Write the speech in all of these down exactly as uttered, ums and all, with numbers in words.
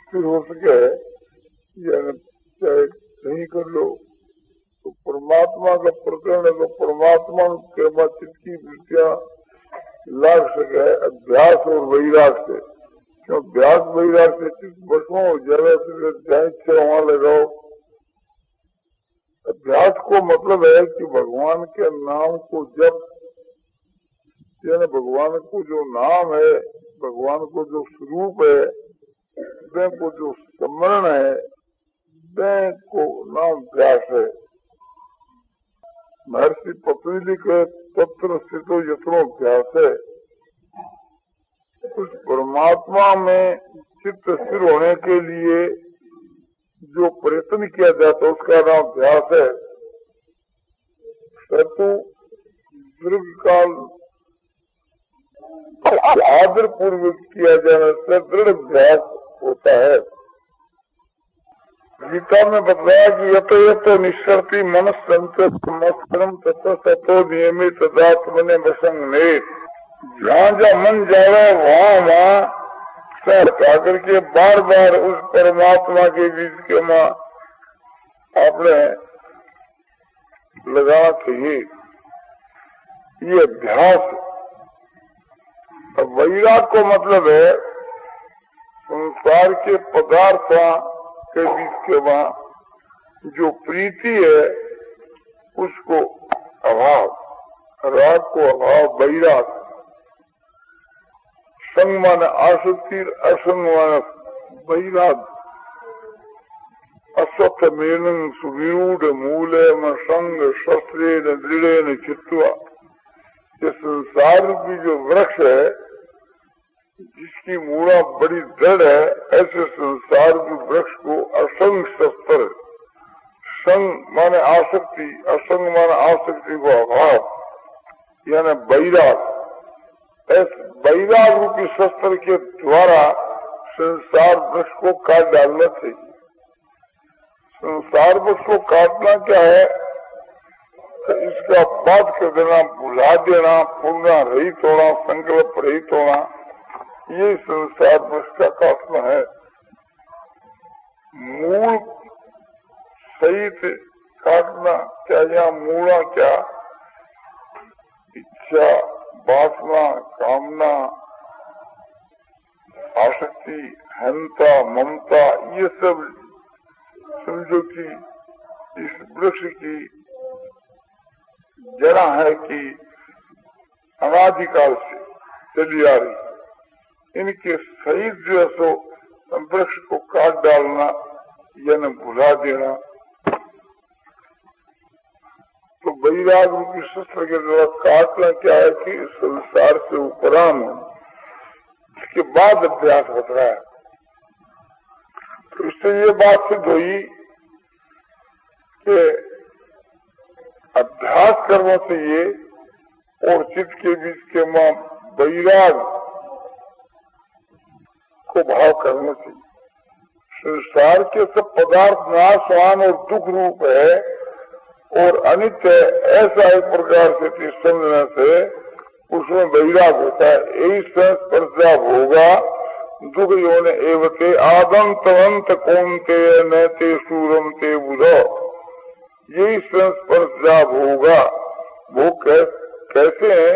स्थिर हो सके या चाहे नहीं कर लो। तो परमात्मा का प्रकरण है तो परमात्मा के बाद चित्त की वृत्तियां लाग सके अभ्यास और वैराग से। क्यों अभ्यास वैराग से चित्त भस्म हो जाए फिर जहाँ इच्छा वहां लगाओ। अभ्यास को मतलब है कि भगवान के नाम को जब यानी भगवान को जो नाम है, भगवान को जो स्वरूप है, वे को जो स्मरण है, वे को नाम अभ्यास है। महर्षि पतंजलि के तत्र स्थितो यत्नो अभ्यास है। उस परमात्मा में चित्त स्थिर होने के लिए जो प्रयत्न किया जाता है उसका नाम अभ्यास है। परंतु दीर्घ काल आदर पूर्वक किया जाने से दृढ़ अभ्यास होता है। गीता में बताया कि यतो यतो निश्चरती मन संतम तत्व तत्व नियमित तदात्मने वसंग ने। जहाँ जहाँ मन जावे वहाँ वहाँ हटा करके बार बार उस परमात्मा के बीच के माँ आपने लगाना चाहिए। ये अभ्यास। अब वैराग को मतलब है संसार के पदार्थों के बीच के वहाँ जो प्रीति है उसको अभाव, राग को अभाव, वैराग। संग मान आसक्ति, असंग मान वैराग। अस्वस्थ मेन सुविरूढ़ मूल में संग शस्त्रे न दृढ़ न चित्वा। ये संसार की जो वृक्ष है जिसकी मूड़ा बड़ी दृढ़ है, ऐसे संसार के वृक्ष को असंग शस्त्र, संग माने आसक्ति, असंग माने आसक्ति को अभाव यानी वैराग। ऐसे वैराग रूपी शस्त्र के द्वारा संसार वृक्ष को काट डालना चाहिए। संसार वृक्ष को काटना क्या है? तो इसका बात कर देना, भुला देना, पूर्ण रहित होना, संकल्प रहित होना, ये संसार वृक्ष का काटना है। मूल सहित काटना क्या? यहाँ मूला क्या? इच्छा, वासना, कामना, आसक्ति, हंता, ममता, ये सब समझो कि इस वृक्ष की जड़ा है कि अनादिकाल से चली आ रही। इनके सहित जो है सो वृक्ष को काट डालना यानी भुला देना। तो वैराग रूपी शस्त्र के द्वारा काटना क्या है कि संसार से उपराम हो, इसके बाद अभ्यास होता है। तो इससे ये बात सिद्ध हुई कि अभ्यास करना चाहिए और चित्त के बीच के मां वैराग को भाव करना चाहिए। संसार के सब पदार्थ नाशवान और दुख रूप है और अनित्य, ऐसा एक प्रकार से समझने से उसमें वैराग होता है। यही संस्पर्शा होगा दुख योने एवते आदंतवंत कौनते नते सूरम ते बुधो। यही संस्पर्शा होगा। वो कैसे है?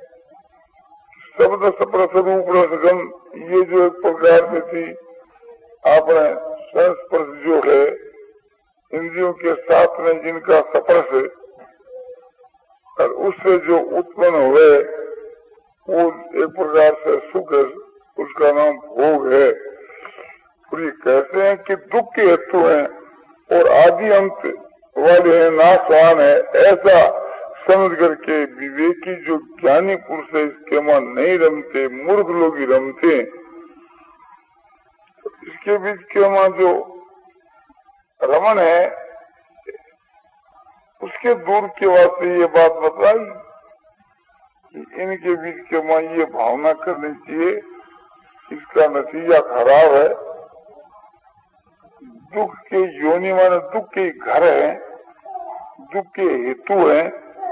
शब्द सप्रस रूप रसगंध, ये जो एक प्रकार से थी आपने संस्पर्श जो है इंद्रियों के साथ में जिनका स्पर्श है और उससे जो उत्पन्न हुए वो एक प्रकार से सुख है, उसका नाम भोग है। और ये कहते हैं कि दुख के हेतु हैं और आदि अंत वाले हैं, नाशवान है। ऐसा समझ करके विवेकी जो ज्ञानी पुरुष है इसके मन नहीं रमते, मूर्ख लोग ही रमते। इसके बीच के मां जो रमन है उसके दूर के वास्ते ये बात बताई कि इनके बीच के मां ये भावना करनी चाहिए, इसका नतीजा खराब है। दुख के योनि माने दुख के घर है, दुख के हेतु है,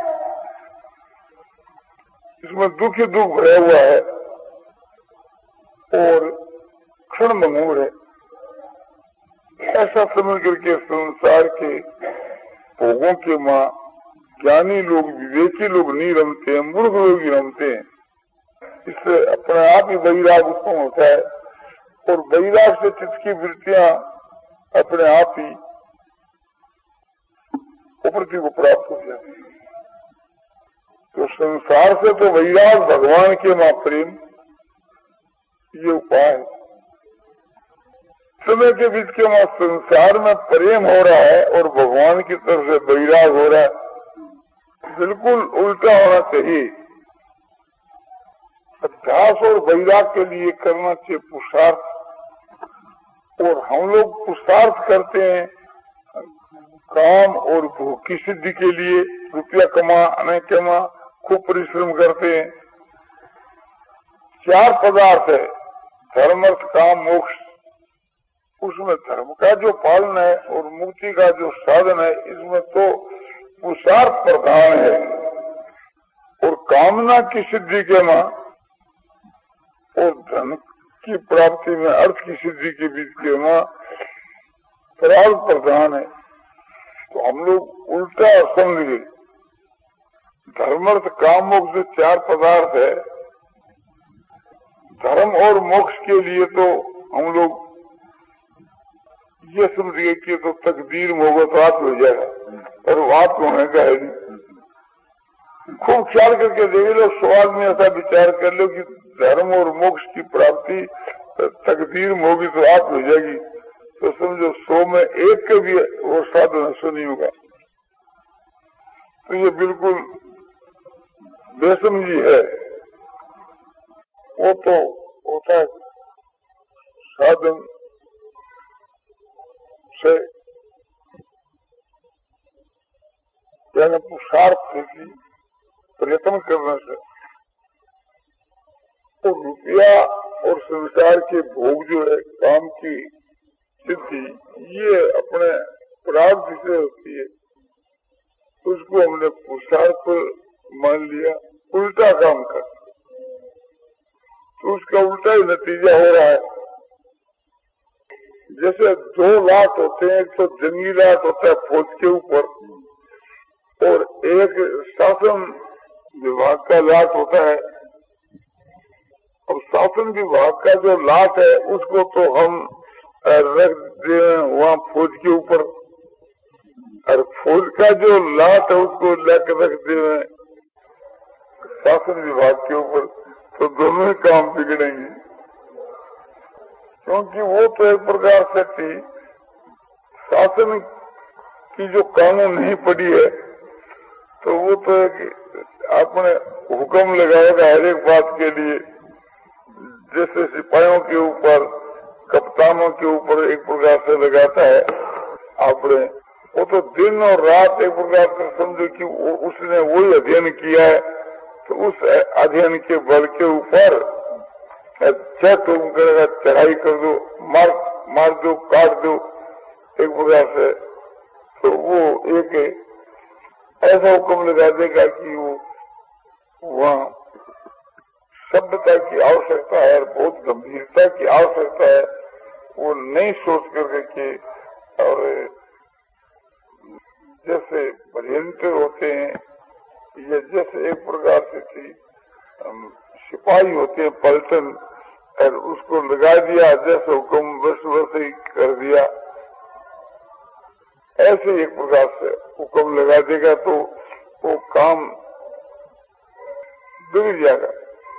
इसमें दुख ही दुख भरा हुआ है और क्षण मंगूर है। ऐसा समझ करके संसार के भोगों के माँ ज्ञानी लोग, विवेकी लोग नहीं रमते हैं, मूर्ख लोग ही रमते हैं। इससे अपने आप ही वैराग उत्पन्न होता है और वैराग से चित्त की वृत्तियां अपने आप ही उपरति को प्राप्त हो जाती है। तो संसार से तो वैराग, भगवान के मां प्रेम, ये उपाय है। समय के बीच के मां संसार में प्रेम हो रहा है और भगवान की तरफ से वैराग हो रहा है, बिल्कुल उल्टा होना चाहिए। अभ्यास और वैराग के लिए करना चाहिए पुरुषार्थ, और हम लोग पुरुषार्थ करते हैं काम और भोग की सिद्धि के लिए, रुपया कमाने के मां खूब परिश्रम करते हैं। चार पदार्थ है, धर्म, अर्थ, काम, मोक्ष। उसमें धर्म का जो पालन है और मुक्ति का जो साधन है, इसमें तो पुरुषार्थ प्रधान है। और कामना की सिद्धि के मां और धन की प्राप्ति में, अर्थ की सिद्धि के बीच के मां प्रार्थ प्रधान है। तो हम लोग उल्टा समझ गए। धर्म, अर्थ, काम, मोक्ष जो चार पदार्थ है, धर्म और मोक्ष के लिए तो हम लोग ये समझ गए कि तो तकदीर में होगा तो आप हो जाएगा, पर बात होने का है नहीं। खूब ख्याल करके देख लो, सवाल में ऐसा विचार कर लो कि धर्म और मोक्ष की प्राप्ति तकदीर में होगी तो आप हो जाएगी, तो समझो सौ में एक के भी वो साधन ऐसा नहीं होगा। तो ये बिल्कुल बेसमझी है। वो तो होता है साधन से, यानी पुरुषार्थ से, प्रयत्न करने से। तो रुपया और संसार के भोग जो है, काम की सिद्धि, ये अपने प्रारब्ध से होती है। उसको हमने पुरुषार्थ मान लिया, उल्टा काम कर, तो उसका उल्टा ही नतीजा हो रहा है। जैसे दो लाट होते हैं, एक तो जंगी लाट होता है फौज के ऊपर, और एक शासन विभाग का लाट होता है। और शासन विभाग का जो लाट है उसको तो हम रख दे वहाँ फौज के ऊपर, और फौज का जो लाट है उसको लेकर रख दे शासन विभाग के ऊपर, तो दोनों ही काम बिगड़ेंगे। क्योंकि वो तो एक प्रकार से थी, शासन की जो कानून नहीं पड़ी है, तो वो तो एक आपने हुक्म लगाएगा हर एक बात के लिए। जैसे सिपाहियों के ऊपर, कप्तानों के ऊपर एक प्रकार से लगाता है आपने, वो तो दिन और रात एक प्रकार से समझो कि उसने वही अध्ययन किया है, तो उस अध्ययन के बल के ऊपर अच्छा तुम करेगा, चढ़ाई कर दो, मार मार दो, काट दो, एक प्रकार से। तो वो एक ऐसा हुक्म लगा देगा कि वो वहाँ सभ्यता की आवश्यकता है और बहुत गंभीरता की आवश्यकता है, वो नहीं सोच करके कि, और जैसे भयंकर होते हैं, या जैसे एक प्रकार से थी सिपाही होते हैं पलटन, और उसको लगा दिया जैसे हुक्म बस वैसे ही कर दिया, ऐसे एक प्रकार से हुक्म लगा देगा तो वो काम बिगड़ जाएगा।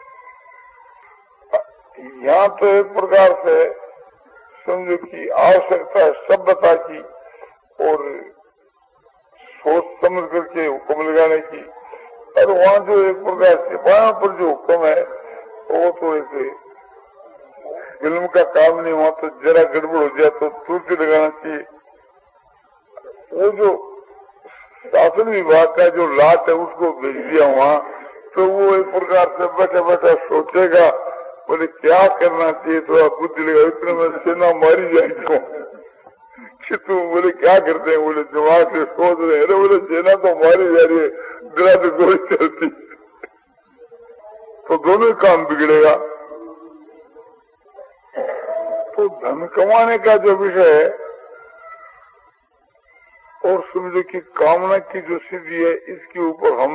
यहाँ तो एक प्रकार से समझो कि आवश्यकता है सभ्यता की और सोच समझ करके हुक्म लगाने की, और वहाँ जो एक प्रकार सिपाहियों पर जो हुक्म है वो तो एक फिल्म का काम नहीं, वहाँ तो जरा गड़बड़ हो जाए तो तुरंत लगाना चाहिए। वो जो शासन विभाग का जो लाट है उसको भेज दिया वहाँ, तो वो एक प्रकार से बैठा बैठा सोचेगा, बोले क्या करना चाहिए, थोड़ा बुद्धि लगा, इतने में सेना मारी जाएगी कि तुम बोले क्या करते हैं, बोले दिमाग से सोच रहे हैं, बोले सेना तो मारी जा रही है, दिला तो गोली चलती, तो दोनों ही काम बिगड़ेगा। तो धन कमाने का जो विषय है और समझो कि कामना की जो सिद्धि है इसके ऊपर हम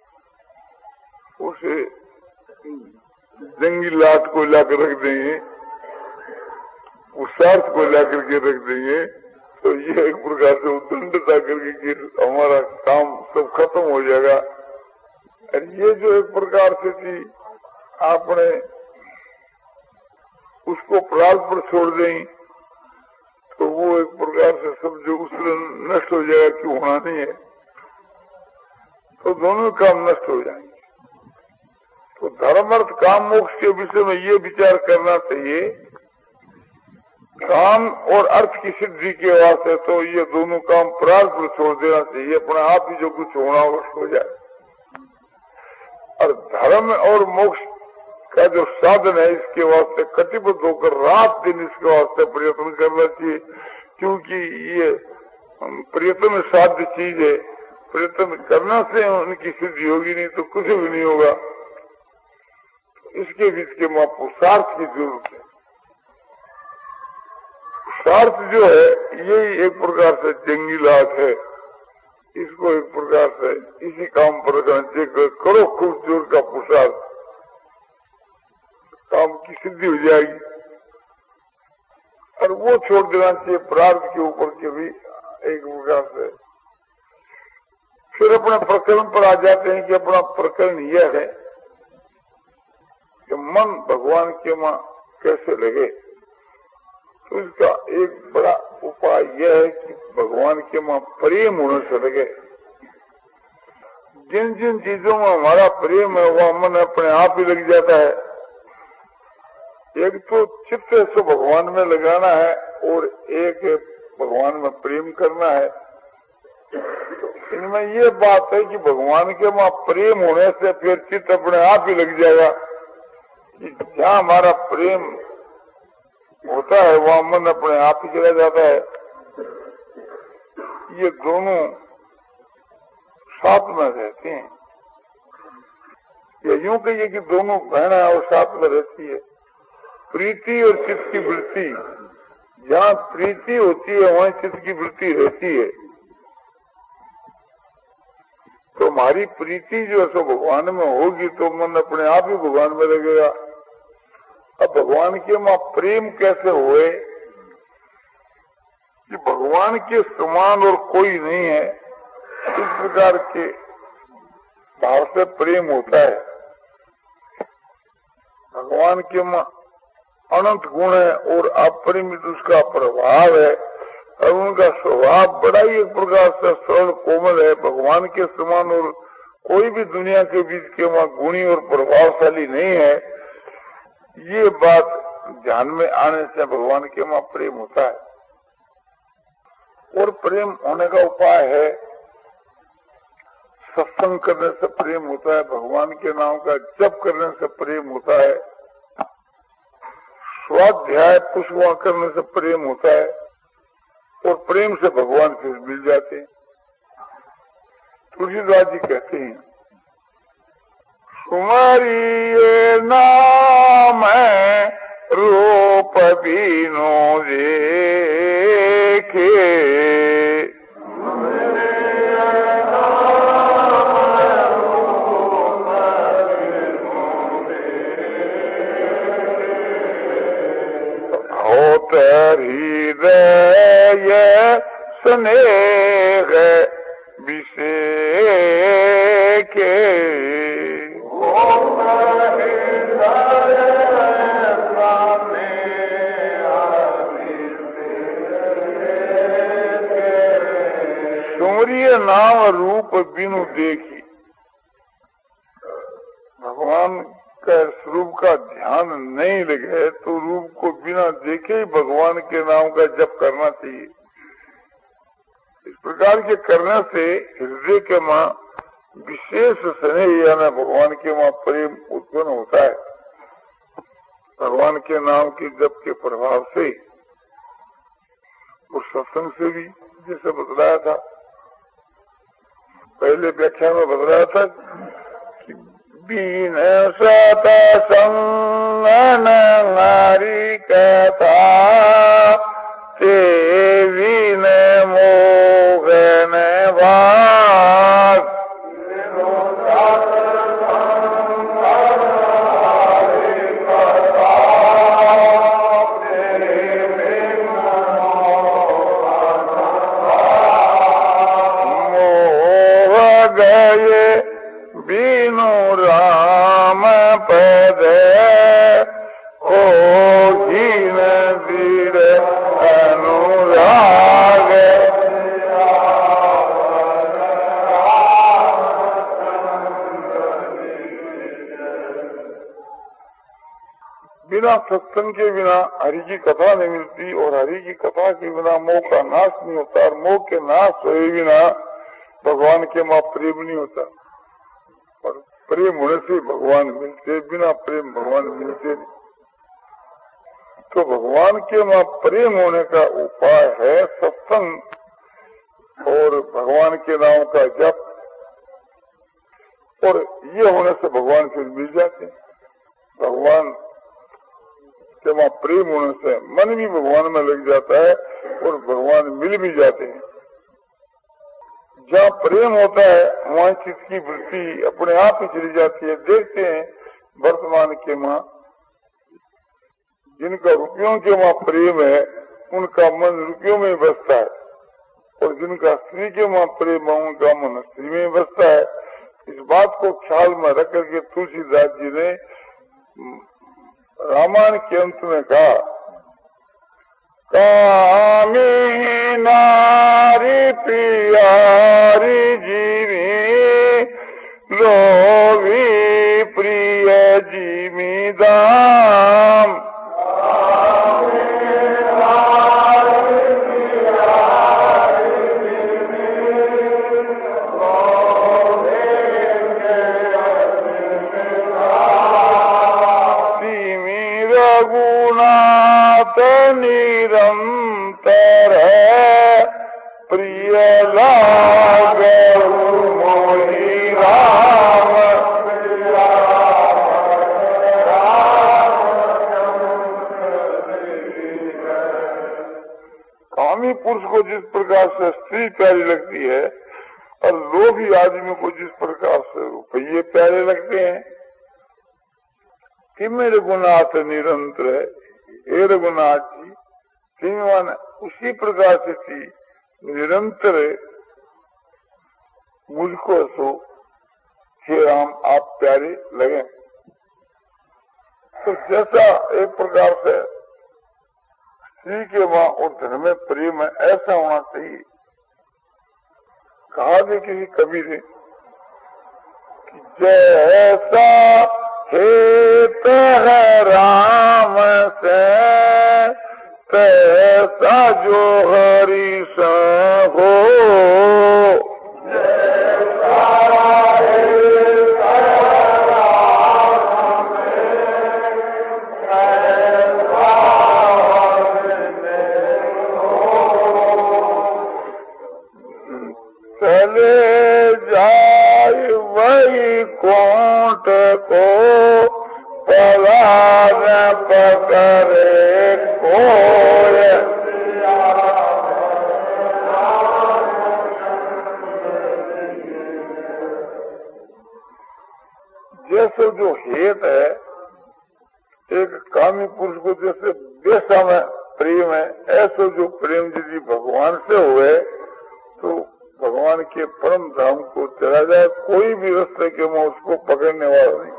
उसे जंगी लाट को लाकर रख देंगे, पुरुषार्थ को लाकर के रख देंगे, तो ये एक प्रकार से उद्दंडता करके कि हमारा काम सब खत्म हो जाएगा। और ये जो एक प्रकार से थी आपने उसको प्रार्थ पर छोड़ दें तो वो एक प्रकार से सब जो उससे नष्ट हो जाएगा कि होना नहीं है, तो दोनों काम नष्ट हो जाएंगे। तो धर्म अर्थ काम मोक्ष के विषय में ये विचार करना चाहिए, काम और अर्थ की सिद्धि के वास्ते तो ये दोनों काम प्रार्थ पर छोड़ देना चाहिए, अपने आप ही जो कुछ होना हो जाए। और धर्म और मोक्ष का जो साधन है इसके वास्ते कटिबद्ध होकर रात दिन इसके वास्ते प्रयत्न करना चाहिए, क्योंकि ये प्रयत्न साध्य चीज है। प्रयत्न करने से उनकी सिद्धि होगी, नहीं तो कुछ भी नहीं होगा। इसके बीच के मां पुरुषार्थ की जरूरत है। पुरुषार्थ जो है यही एक प्रकार से जंगी लाट है, इसको एक प्रकार से इसी काम पर करो, खूब जोर का पुरुषार्थ, काम की सिद्धि हो जाएगी। और वो छोड़ देना चाहिए प्रार्थ के ऊपर के भी एक प्रकार से। फिर अपने प्रकरण पर आ जाते हैं कि अपना प्रकरण यह है कि मन भगवान के मां कैसे लगे। तो इसका एक बड़ा उपाय यह है कि भगवान के मां प्रेम होने से लगे। जिन जिन चीजों में हमारा प्रेम है वह मन अपने आप ही लग जाता है। एक तो चित्त से भगवान में लगाना है और एक भगवान में प्रेम करना है। तो इनमें ये बात है कि भगवान के वहां प्रेम होने से फिर चित्त अपने आप ही लग जाएगा कि जहाँ हमारा प्रेम होता है वहाँ मन अपने आप ही चला जाता है। ये दोनों साथ में रहते हैं, या यूं कहिए कि दोनों बहना और साथ में रहती है। प्रीति और चित्त की वृत्ति, जहाँ प्रीति होती है वहीं चित्त की वृत्ति रहती है। तो हमारी प्रीति जो है सो भगवान में होगी तो मन अपने आप ही भगवान में लगेगा। अब भगवान के मां प्रेम कैसे हुए कि भगवान के समान और कोई नहीं है, इस प्रकार के भाव से प्रेम होता है। भगवान के मां अनंत गुण है और अपरिमित उसका प्रभाव है और उनका स्वभाव बड़ा ही एक प्रकार से सरल कोमल है। भगवान के समान और कोई भी दुनिया के बीच के वहां गुणी और प्रभावशाली नहीं है। ये बात ध्यान में आने से भगवान के वहां प्रेम होता है। और प्रेम होने का उपाय है, सत्संग करने से प्रेम होता है, भगवान के नाम का जप करने से प्रेम होता है, स्वाध्याय पुष्पा करने से प्रेम होता है और प्रेम से भगवान फिर मिल जाते हैं। तुलसीदास जी कहते हैं, सुमरिये नाम रूप बीनो देखे, हृदय स्नेह विषेके, सुमरिय नाम रूप बिनु देखी। भगवान का स्वरूप का ध्यान नहीं लगे तो रूप को बिना देखे ही भगवान के नाम का जप करना चाहिए। इस प्रकार के करने से हृदय के मां विशेष स्नेह यानी भगवान के मां प्रेम उत्पन्न होता है। भगवान के नाम के जप के प्रभाव से और सत्संग से भी, जैसे बतलाया था पहले व्याख्यान में, बतलाया था कि बीन सतसंग नारी कथा ते बीन मोह बिना सत्संग के बिना हरि की कथा नहीं मिलती, और हरि की कथा के बिना मोह का नाश नहीं होता, और मोह के नाश हुए बिना भगवान के माँ प्रेम नहीं होता। और प्रेम होने से भगवान मिलते, बिना प्रेम भगवान मिलते नहीं। तो भगवान के माँ प्रेम होने का उपाय है सत्संग और भगवान के नाम का जप, और ये होने से भगवान फिर मिल जाते हैं। भगवान के वहाँ प्रेम होने से मन भी भगवान में लग जाता है और भगवान मिल भी जाते हैं। जहाँ प्रेम होता है वहाँ चित्त की वृत्ति अपने आप ही चली जाती है। देखते हैं वर्तमान के माँ जिनका रुपयों के वहाँ प्रेम है उनका मन रुपयों में बसता है, और जिनका स्त्री के वहाँ प्रेम है उनका मन स्त्री में बसता है। इस बात को ख्याल में रख करके तुलसीदास जी ने रामायण के अंत में कहा, कामी नारी प्यारी जीवी लोभी प्रिय जीवी दाम। निरंतर प्रिय लागु मोहि राम। कामी पुरुष को जिस प्रकार से स्त्री प्यारी लगती है और लोभी आदमी को जिस प्रकार से रुपये प्यारे लगते हैं, कि मेरे गुनाथ निरंतर है हे रघुनाथ जी, तीन उसी प्रकार से थी निरंतर मुझको सो हे राम आप प्यारे लगे। तो जैसा एक प्रकार से स्त्री के माँ और धन में प्रेम है ऐसा होना चाहिए। कहा भी किसी कवि ने कि जैसा हेत है राम से तैसा जो हरि सा हो। चले जाए वही कोट को पलान पकड़े कोय। जैसे जो हेत है एक कामी पुरुष को जैसे बेसा में प्रेम है, ऐसे जो प्रेम यदि भगवान से हुए तो भगवान के परम धाम को चला जाए, कोई भी रास्ते के में उसको पकड़ने वाला नहीं।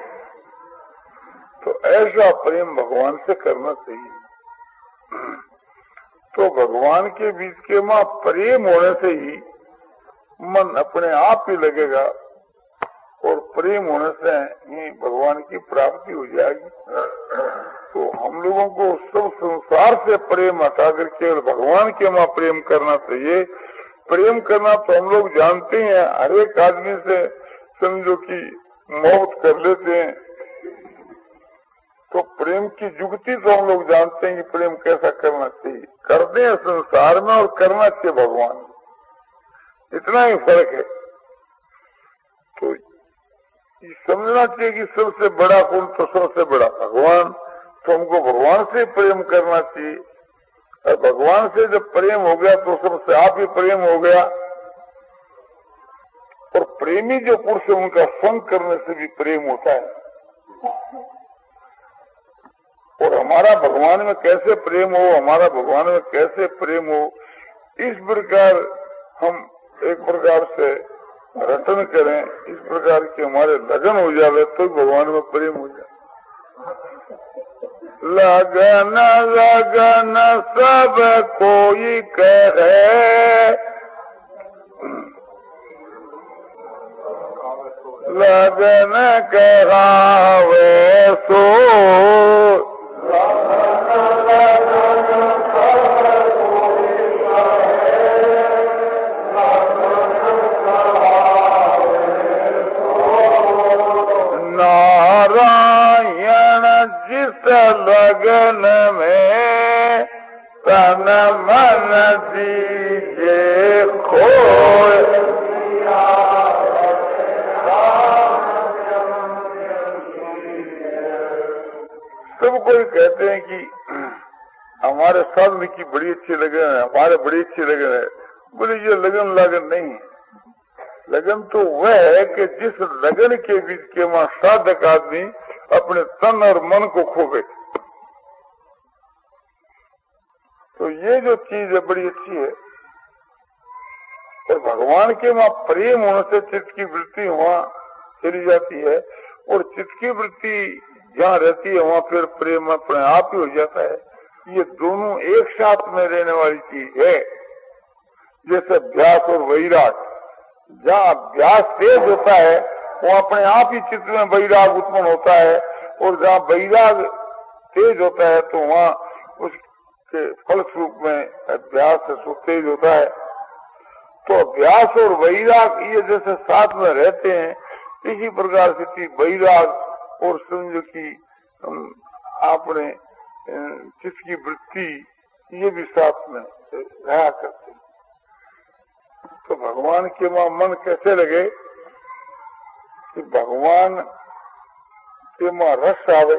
तो ऐसा प्रेम भगवान से करना चाहिए। तो भगवान के बीच के मां प्रेम होने से ही मन अपने आप ही लगेगा, और प्रेम होने से ही भगवान की प्राप्ति हो जाएगी। तो हम लोगों को सब संसार से प्रेम हटाकर केवल भगवान के मां प्रेम करना चाहिए। प्रेम करना तो हम लोग जानते हैं, हर एक आदमी से समझो कि मोहब्बत कर लेते हैं। तो प्रेम की जुगती तो हम लोग जानते हैं कि प्रेम कैसा करना चाहिए, करते हैं संसार में और करना चाहिए भगवान, इतना ही फर्क है। तो ये समझना चाहिए कि सबसे बड़ा कौन, तो सबसे बड़ा भगवान। तो हमको भगवान से प्रेम करना चाहिए, और भगवान से जब प्रेम हो गया तो सबसे आप ही प्रेम हो गया। और प्रेमी जो पुरुष है उनका संग करने से भी प्रेम होता है। और हमारा भगवान में कैसे प्रेम हो, हमारा भगवान में कैसे प्रेम हो, इस प्रकार हम एक प्रकार से रटन करें, इस प्रकार के हमारे लगन हो जाए तो भगवान में प्रेम हो जाए। लगन लगन सब कोई कहे, लगन करावे सो नारायण जिस लगन में तन मन दीजे खोए, सब कोई कहते हैं कि हमारे साधन की बड़ी अच्छी लगन है, हमारे बड़ी अच्छी लगन है। बोले ये लगन लगन नहीं है। लगन तो वह है कि जिस लगन के बीच के वहां साधक आदमी अपने तन और मन को खो बैठे। तो ये जो चीज है बड़ी अच्छी है। और भगवान के वहां प्रेम होने से चित्त की वृत्ति वहां चली जाती है, और चित्त की वृत्ति जहाँ रहती है वहाँ फिर प्रेम अपने आप ही हो जाता है। ये दोनों एक साथ में रहने वाली चीज है। जैसे अभ्यास और वैराग, जहाँ अभ्यास तेज होता है वो अपने आप ही चित्त में वैराग उत्पन्न होता है, और जहाँ वैराग तेज होता है तो वहाँ उसके फलस्वरूप में अभ्यास सो तेज होता है। तो अभ्यास और वैराग ये जैसे साथ में रहते हैं, इसी प्रकार से वैराग और समझो कि आपने चित्त की वृत्ति ये भी साथ में रहा करते हैं। तो भगवान के वहां मन कैसे लगे कि भगवान के वहां रस आवे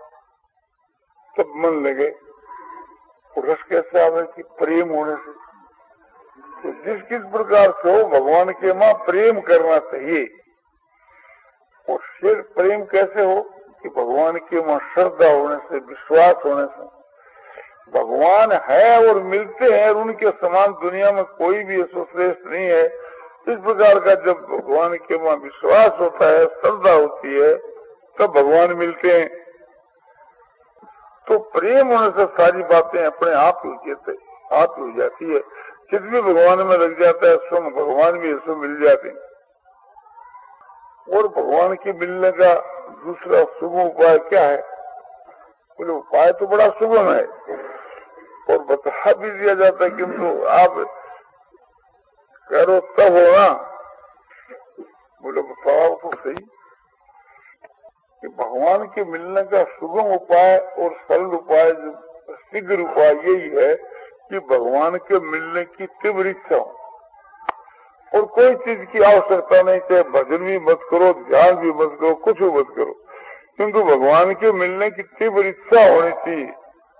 तब मन लगे। तो रस कैसे आवे कि प्रेम होने से। तो जिस किस प्रकार से हो भगवान के वहां प्रेम करना चाहिए। और फिर प्रेम कैसे हो कि भगवान के वहां श्रद्धा होने से, विश्वास होने से। भगवान है और मिलते हैं, और उनके समान दुनिया में कोई भी ऐसा श्रेष्ठ नहीं है। इस प्रकार का जब भगवान के वहां विश्वास होता है, श्रद्धा होती है, तब भगवान मिलते हैं। तो प्रेम होने से सारी बातें अपने आप ही होती आप ही हो जाती है। चित्त भी भगवान में लग जाता है, स्वयं भगवान भी ऐसे मिल जाते हैं। और भगवान के मिलने का दूसरा सुगम उपाय क्या है? बोले उपाय तो बड़ा सुगम है और बता भी दिया जाता है, किंतु आप करो तब हो ना। बोले बताओ तो सही कि भगवान के मिलने का सुगम उपाय और सरल उपाय, जो शीघ्र उपाय यही है कि भगवान के मिलने की तीव्र इच्छा हो। और कोई चीज की आवश्यकता नहीं, चाहे भजन भी मत करो, ध्यान भी मत करो, कुछ भी मत करो, किंतु भगवान के मिलने की तीव्र इच्छा होनी चाहिए।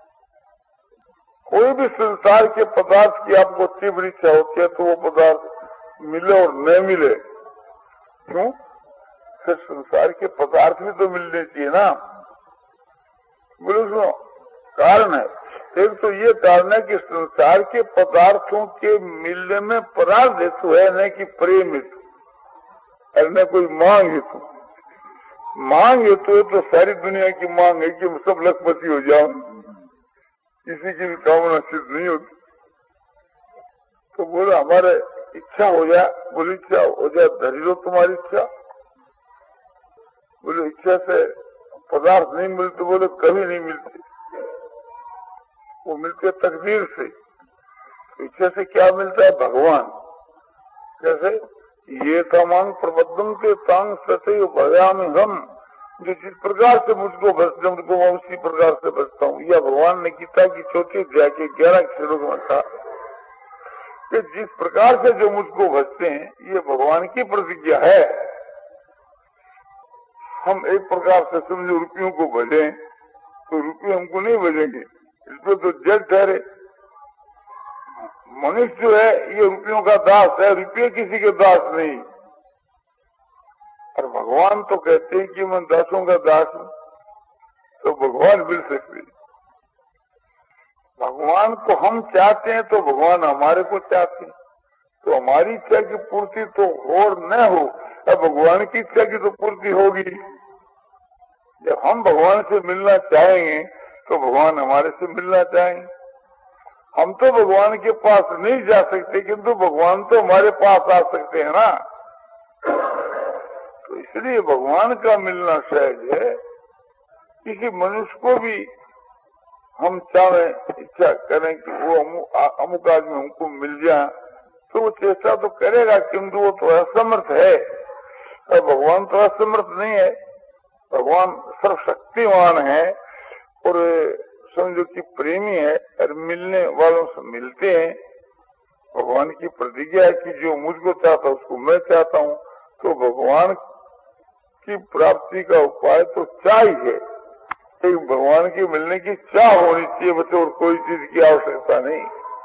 कोई भी संसार के पदार्थ की आपको तीव्र इच्छा होती है तो वो पदार्थ मिले और न मिले, क्यों? फिर संसार के पदार्थ भी तो मिलने चाहिए ना। बोले उसमें कारण है। एक तो ये कारण है कि संसार के पदार्थों के मिलने में परार्थ हेतु है, न कि प्रेम हेतु, और न कोई मांग हेतु। मांग हेतु है तो सारी दुनिया की मांग है कि हम सब लखपति हो जाओ, किसी की भी कामना सिद्ध नहीं होती। तो बोले हमारे इच्छा हो जाए, बोले इच्छा हो जाए, धरी लो तुम्हारी इच्छा। बोले इच्छा से पदार्थ नहीं मिलते, बोले कभी नहीं मिलते, वो मिलते तकदीर से। इच्छा से क्या मिलता है? भगवान। कैसे? ये तमाम प्रबद्धम के तांग सतैव भयामि हम, जो जिस प्रकार से मुझको भजता मुझको मैं उसी प्रकार से बचता हूँ। यह भगवान ने गीता की चौथी अध्याय के ग्यारह श्लोक में कहा कि जिस प्रकार से जो मुझको भजते हैं, ये भगवान की प्रतिज्ञा है। हम एक प्रकार से समझो रुपयों को भजें तो रुपये हमको नहीं भजेंगे, इसमें तो जज ठहरे। मनुष्य जो है ये रुपयों का दास है, रुपये किसी के दास नहीं। और भगवान तो कहते हैं कि मैं दासों का दास हूं, तो भगवान मिल सकते। भगवान को हम चाहते हैं तो भगवान हमारे को चाहते हैं। तो हमारी इच्छा की पूर्ति तो हो और न हो, अब भगवान की इच्छा की तो पूर्ति होगी। जब हम भगवान से मिलना चाहेंगे तो भगवान हमारे से मिलना चाहेंगे। हम तो भगवान के पास नहीं जा सकते, किंतु भगवान तो हमारे पास आ सकते हैं ना। तो इसलिए भगवान का मिलना सहज है। किसी मनुष्य को भी हम चाहे इच्छा करें कि वो अमुक आदमी हमको मिल जाए तो वो चेष्टा तो करेगा, किंतु वो तो असमर्थ है। और भगवान तो असमर्थ नहीं है, भगवान सर्वशक्तिमान है और समझो कि प्रेमी है और मिलने वालों से मिलते हैं। भगवान की प्रतिज्ञा है कि जो मुझको चाहता है उसको मैं चाहता हूँ। तो भगवान की प्राप्ति का उपाय तो चाह ही है, एक भगवान के मिलने की चाह होनी चाहिए बच्चे, और कोई चीज की आवश्यकता नहीं।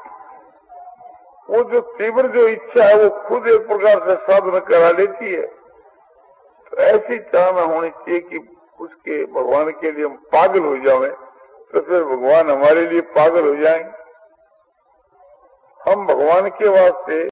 वो जो तीव्र जो इच्छा है वो खुद एक प्रकार से साधन करा लेती है। तो ऐसी चाह में होनी चाहिए कि उसके भगवान के लिए हम पागल हो जाएं, तो फिर भगवान हमारे लिए पागल हो जाएंगे। हम भगवान के वास्ते